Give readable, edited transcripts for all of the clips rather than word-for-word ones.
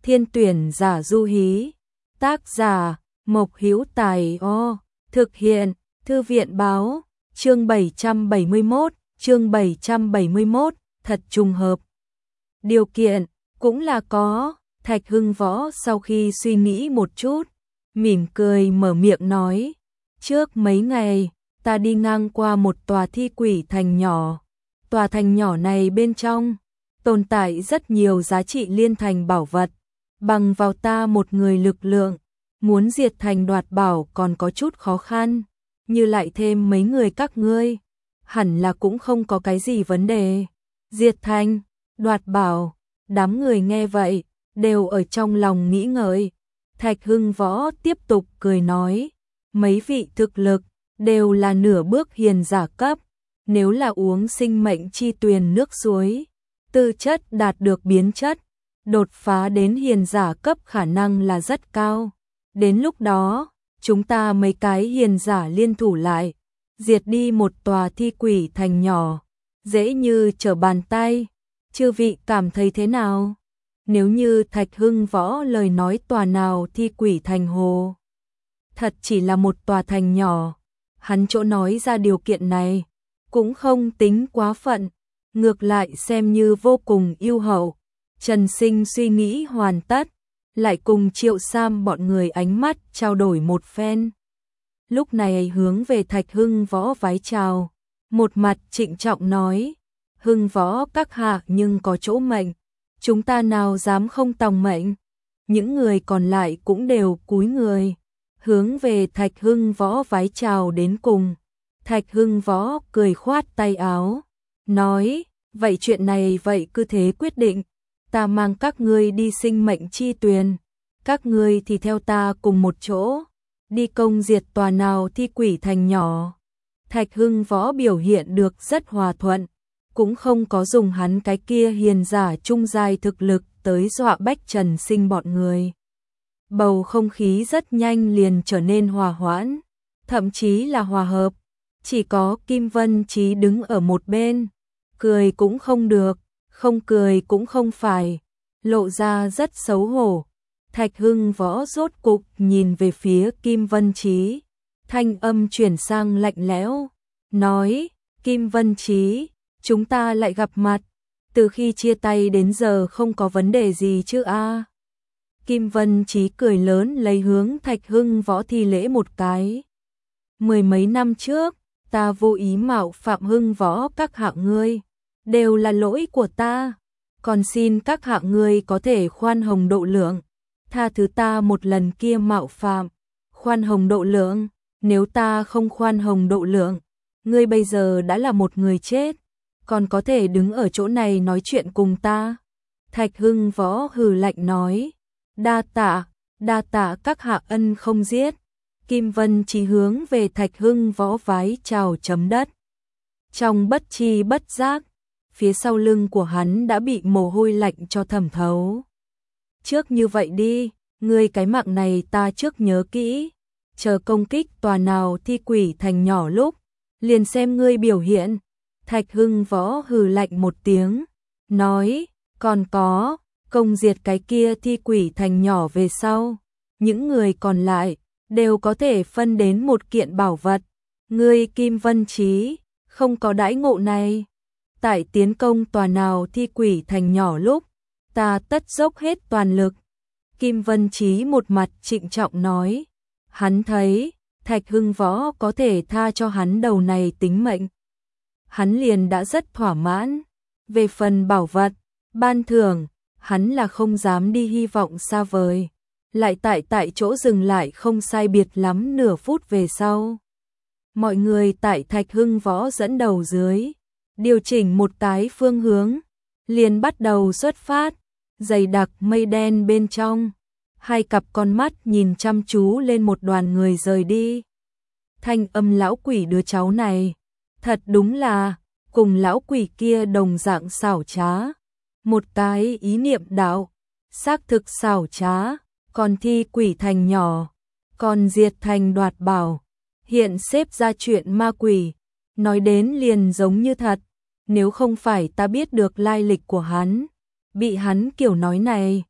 Thiên tuyển giả du hí. Tác giả Mộc Hữu Tài. Thực hiện Thư viện báo. Chương 771, thật trùng hợp. Điều kiện cũng là có. Thạch Hưng Võ sau khi suy nghĩ một chút, mỉm cười mở miệng nói, trước mấy ngày, ta đi ngang qua một tòa thi quỷ thành nhỏ. Tòa thành nhỏ này bên trong tồn tại rất nhiều giá trị liên thành bảo vật, bằng vào ta một người lực lượng, muốn diệt thành đoạt bảo còn có chút khó khăn, như lại thêm mấy người các ngươi, hẳn là cũng không có cái gì vấn đề. Diệt thành, đoạt bảo, đám người nghe vậy, đều ở trong lòng nghĩ ngợi. Thạch Hưng Võ tiếp tục cười nói, mấy vị thực lực, đều là nửa bước hiền giả cấp, nếu là uống sinh mệnh chi tuyền nước suối, tư chất đạt được biến chất, đột phá đến hiền giả cấp khả năng là rất cao. Đến lúc đó, chúng ta mấy cái hiền giả liên thủ lại, diệt đi một tòa thi quỷ thành nhỏ, dễ như trở bàn tay. Chư vị cảm thấy thế nào? Nếu như Thạch Hưng Võ lời nói tòa nào thi quỷ thành hồ, thật chỉ là một tòa thành nhỏ, hắn chỗ nói ra điều kiện này, cũng không tính quá phận, ngược lại xem như vô cùng ưu hậu. Trần Sinh suy nghĩ hoàn tất, lại cùng Triệu Sam bọn người ánh mắt trao đổi một phen. Lúc này hướng về Thạch Hưng Võ vái chào, một mặt trịnh trọng nói, Hưng Võ các hạ nhưng có chỗ mệnh, chúng ta nào dám không tòng mệnh. Những người còn lại cũng đều cúi người, hướng về Thạch Hưng Võ vái chào đến cùng. Thạch Hưng Võ cười khoát tay áo, nói, vậy chuyện này vậy cứ thế quyết định, ta mang các ngươi đi sinh mệnh chi tuyền, các ngươi thì theo ta cùng một chỗ, đi công diệt tòa nào thi quỷ thành nhỏ. Thạch Hưng Võ biểu hiện được rất hòa thuận, cũng không có dùng hắn cái kia hiền giả trung giai thực lực tới dọa bách Trần Sinh bọn người. Bầu không khí rất nhanh liền trở nên hòa hoãn, thậm chí là hòa hợp. Chỉ có Kim Vân Chí đứng ở một bên, cười cũng không được, không cười cũng không phải, lộ ra rất xấu hổ. Thạch Hưng Võ rốt cục nhìn về phía Kim Vân Chí, thanh âm chuyển sang lạnh lẽo, nói, Kim Vân Chí, chúng ta lại gặp mặt, từ khi chia tay đến giờ không có vấn đề gì chứ a? Kim Vân Chí cười lớn lấy hướng Thạch Hưng Võ thi lễ một cái. Mười mấy năm trước, ta vô ý mạo phạm Hưng Võ các hạ ngươi, đều là lỗi của ta, còn xin các hạ ngươi có thể khoan hồng độ lượng, tha thứ ta một lần kia mạo phạm. Khoan hồng độ lượng, nếu ta không khoan hồng độ lượng, ngươi bây giờ đã là một người chết, còn có thể đứng ở chỗ này nói chuyện cùng ta. Thạch Hưng Võ hừ lạnh nói, đa tạ các hạ ân không giết. Kim Vân Chí hướng về Thạch Hưng Võ vái chào chấm đất. Trong bất chi bất giác, phía sau lưng của hắn đã bị mồ hôi lạnh cho thẩm thấu. Trước như vậy đi, ngươi cái mạng này ta trước nhớ kỹ, chờ công kích tòa nào thi quỷ thành nhỏ lúc, liền xem ngươi biểu hiện. Thạch Hưng Võ hừ lạnh một tiếng, nói, còn có, công diệt cái kia thi quỷ thành nhỏ về sau, những người còn lại đều có thể phân đến một kiện bảo vật. Ngươi Kim Vân Chí, không có đãi ngộ này. Tại tiến công tòa nào thi quỷ thành nhỏ lúc, ta tất dốc hết toàn lực. Kim Vân Chí một mặt trịnh trọng nói, hắn thấy Thạch Hưng Võ có thể tha cho hắn đầu này tính mệnh, hắn liền đã rất thỏa mãn. Về phần bảo vật, ban thưởng, hắn là không dám đi hy vọng xa vời. Lại tại chỗ dừng lại không sai biệt lắm nửa phút về sau. Mọi người tại Thạch Hưng Võ dẫn đầu dưới, điều chỉnh một cái phương hướng, liền bắt đầu xuất phát. Dày đặc mây đen bên trong, hai cặp con mắt nhìn chăm chú lên một đoàn người rời đi. Thanh âm lão quỷ đứa cháu này, thật đúng là cùng lão quỷ kia đồng dạng xảo trá. Một cái ý niệm đạo, xác thực xảo trá, còn thi quỷ thành nhỏ, còn diệt thành đoạt bảo, hiện xếp ra chuyện ma quỷ, nói đến liền giống như thật. Nếu không phải ta biết được lai lịch của hắn, bị hắn kiểu nói này,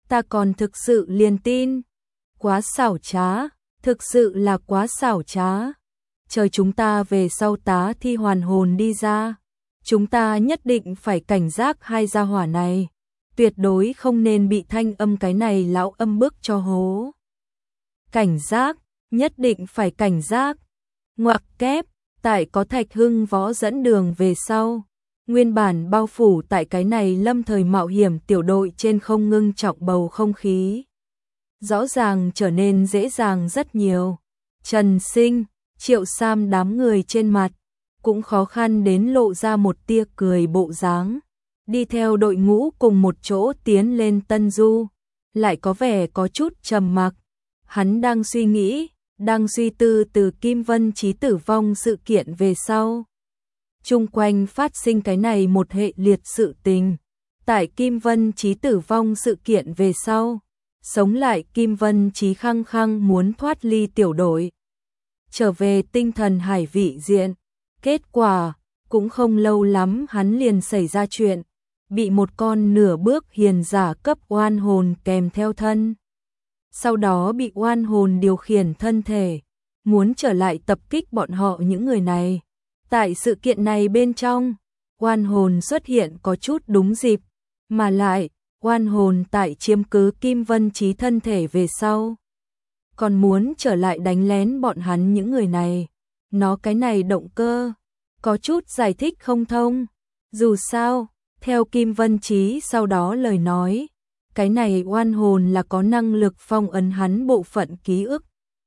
ta còn thực sự liền tin. Quá xảo trá, thực sự là quá xảo trá. Chờ chúng ta về sau tá thi hoàn hồn đi ra, chúng ta nhất định phải cảnh giác hai gia hỏa này. Tuyệt đối không nên bị thanh âm cái này lão âm bức cho hố. Cảnh giác, nhất định phải cảnh giác. Ngoặc kép, tại có Thạch Hưng Võ dẫn đường về sau, nguyên bản bao phủ tại cái này lâm thời mạo hiểm tiểu đội trên không ngưng trọng bầu không khí. Rõ ràng trở nên dễ dàng rất nhiều. Trần Sinh, Triệu Sam đám người trên mặt, cũng khó khăn đến lộ ra một tia cười bộ dáng. Đi theo đội ngũ cùng một chỗ tiến lên Tân Du, lại có vẻ có chút trầm mặc. Hắn đang suy nghĩ, đang suy tư từ Kim Vân Chí tử vong sự kiện về sau. Chung quanh phát sinh cái này một hệ liệt sự tình. Tại Kim Vân Chí tử vong sự kiện về sau, sống lại Kim Vân Chí khăng khăng muốn thoát ly tiểu đội, trở về tinh thần hải vị diện. Kết quả, cũng không lâu lắm hắn liền xảy ra chuyện, bị một con nửa bước hiền giả cấp oan hồn kèm theo thân. Sau đó bị oan hồn điều khiển thân thể, muốn trở lại tập kích bọn họ những người này. Tại sự kiện này bên trong, oan hồn xuất hiện có chút đúng dịp, mà lại, oan hồn tại chiếm cứ Kim Vân Chí thân thể về sau, còn muốn trở lại đánh lén bọn hắn những người này. Nó cái này động cơ, có chút giải thích không thông. Dù sao, theo Kim Vân Chí sau đó lời nói, cái này oan hồn là có năng lực phong ấn hắn bộ phận ký ức.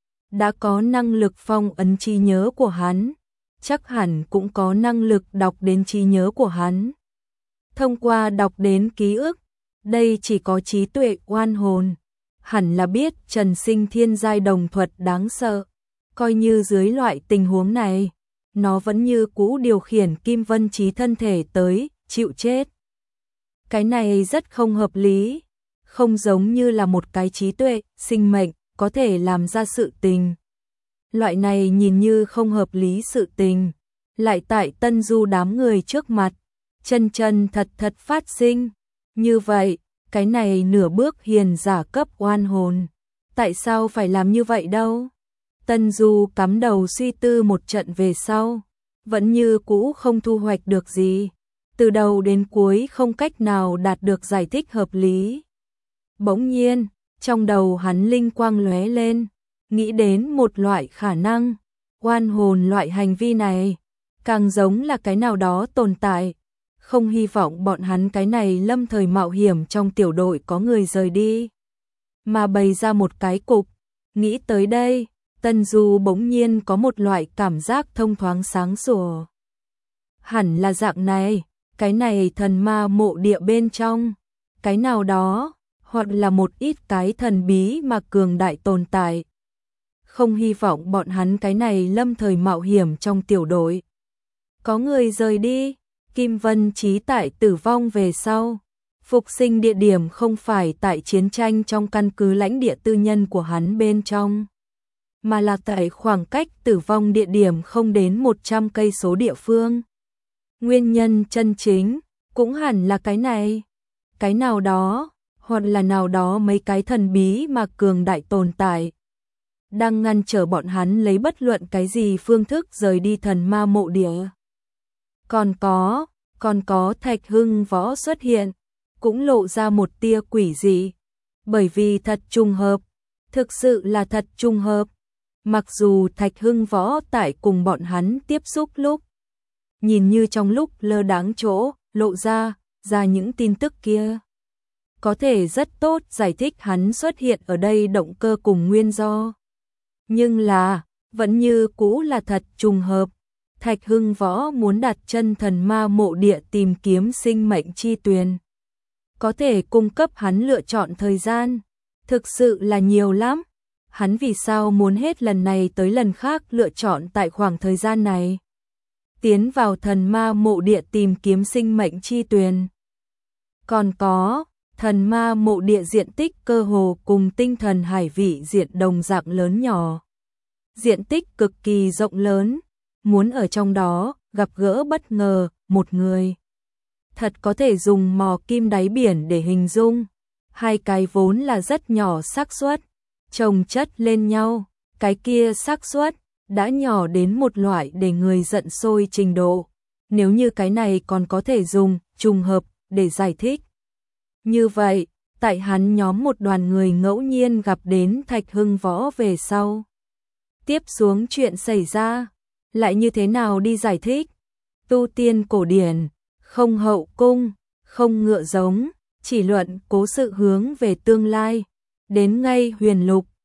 Đã có năng lực phong ấn trí nhớ của hắn, chắc hẳn cũng có năng lực đọc đến trí nhớ của hắn. Thông qua đọc đến ký ức, đây chỉ có trí tuệ oan hồn. Hẳn là biết Trần Sinh thiên giai đồng thuật đáng sợ. Coi như dưới loại tình huống này, nó vẫn như cũ điều khiển Kim Vân Chí thân thể tới, chịu chết. Cái này rất không hợp lý, không giống như là một cái trí tuệ, sinh mệnh, có thể làm ra sự tình. Loại này nhìn như không hợp lý sự tình, lại tại Tân Du đám người trước mặt, chân chân thật thật phát sinh. Như vậy, cái này nửa bước hiền giả cấp oan hồn, tại sao phải làm như vậy đâu? Tân Du cắm đầu suy tư một trận về sau, vẫn như cũ không thu hoạch được gì, từ đầu đến cuối không cách nào đạt được giải thích hợp lý. Bỗng nhiên, trong đầu hắn linh quang lóe lên, nghĩ đến một loại khả năng, oan hồn loại hành vi này, càng giống là cái nào đó tồn tại, không hy vọng bọn hắn cái này lâm thời mạo hiểm trong tiểu đội có người rời đi, mà bày ra một cái cục. Nghĩ tới đây, Tân Du bỗng nhiên có một loại cảm giác thông thoáng sáng sủa. Hẳn là dạng này, cái này thần ma mộ địa bên trong, cái nào đó, hoặc là một ít cái thần bí mà cường đại tồn tại. Không hy vọng bọn hắn cái này lâm thời mạo hiểm trong tiểu đội có người rời đi. Kim Vân Chí tại tử vong về sau, phục sinh địa điểm không phải tại chiến tranh trong căn cứ lãnh địa tư nhân của hắn bên trong, mà là tại khoảng cách tử vong địa điểm không đến 100 cây số địa phương. Nguyên nhân chân chính cũng hẳn là cái này, cái nào đó, hoặc là nào đó mấy cái thần bí mà cường đại tồn tại, đang ngăn trở bọn hắn lấy bất luận cái gì phương thức rời đi thần ma mộ địa. Còn có Thạch Hưng Võ xuất hiện, cũng lộ ra một tia quỷ dị, bởi vì thật trùng hợp, thực sự là thật trùng hợp. Mặc dù Thạch Hưng Võ tại cùng bọn hắn tiếp xúc lúc, nhìn như trong lúc lơ đãng chỗ, lộ ra những tin tức kia, có thể rất tốt giải thích hắn xuất hiện ở đây động cơ cùng nguyên do. Nhưng là, vẫn như cũ là thật trùng hợp. Thạch Hưng Võ muốn đặt chân thần ma mộ địa tìm kiếm sinh mệnh chi tuyền, có thể cung cấp hắn lựa chọn thời gian, thực sự là nhiều lắm. Hắn vì sao muốn hết lần này tới lần khác lựa chọn tại khoảng thời gian này tiến vào thần ma mộ địa tìm kiếm sinh mệnh chi tuyền? Còn có, thần ma mộ địa diện tích cơ hồ cùng tinh thần hải vị diện đồng dạng lớn nhỏ, diện tích cực kỳ rộng lớn. Muốn ở trong đó gặp gỡ bất ngờ một người, thật có thể dùng mò kim đáy biển để hình dung. hai cái vốn là rất nhỏ xác suất, chồng chất lên nhau, cái kia xác suất đã nhỏ đến một loại để người giận sôi trình độ. Nếu như cái này còn có thể dùng trùng hợp để giải thích. Như vậy, tại hắn nhóm một đoàn người ngẫu nhiên gặp đến Thạch Hưng Võ về sau. Tiếp xuống chuyện xảy ra, lại như thế nào đi giải thích? Tu tiên cổ điển, không hậu cung, không ngựa giống, chỉ luận cố sự hướng về tương lai. Đến ngay huyền lục,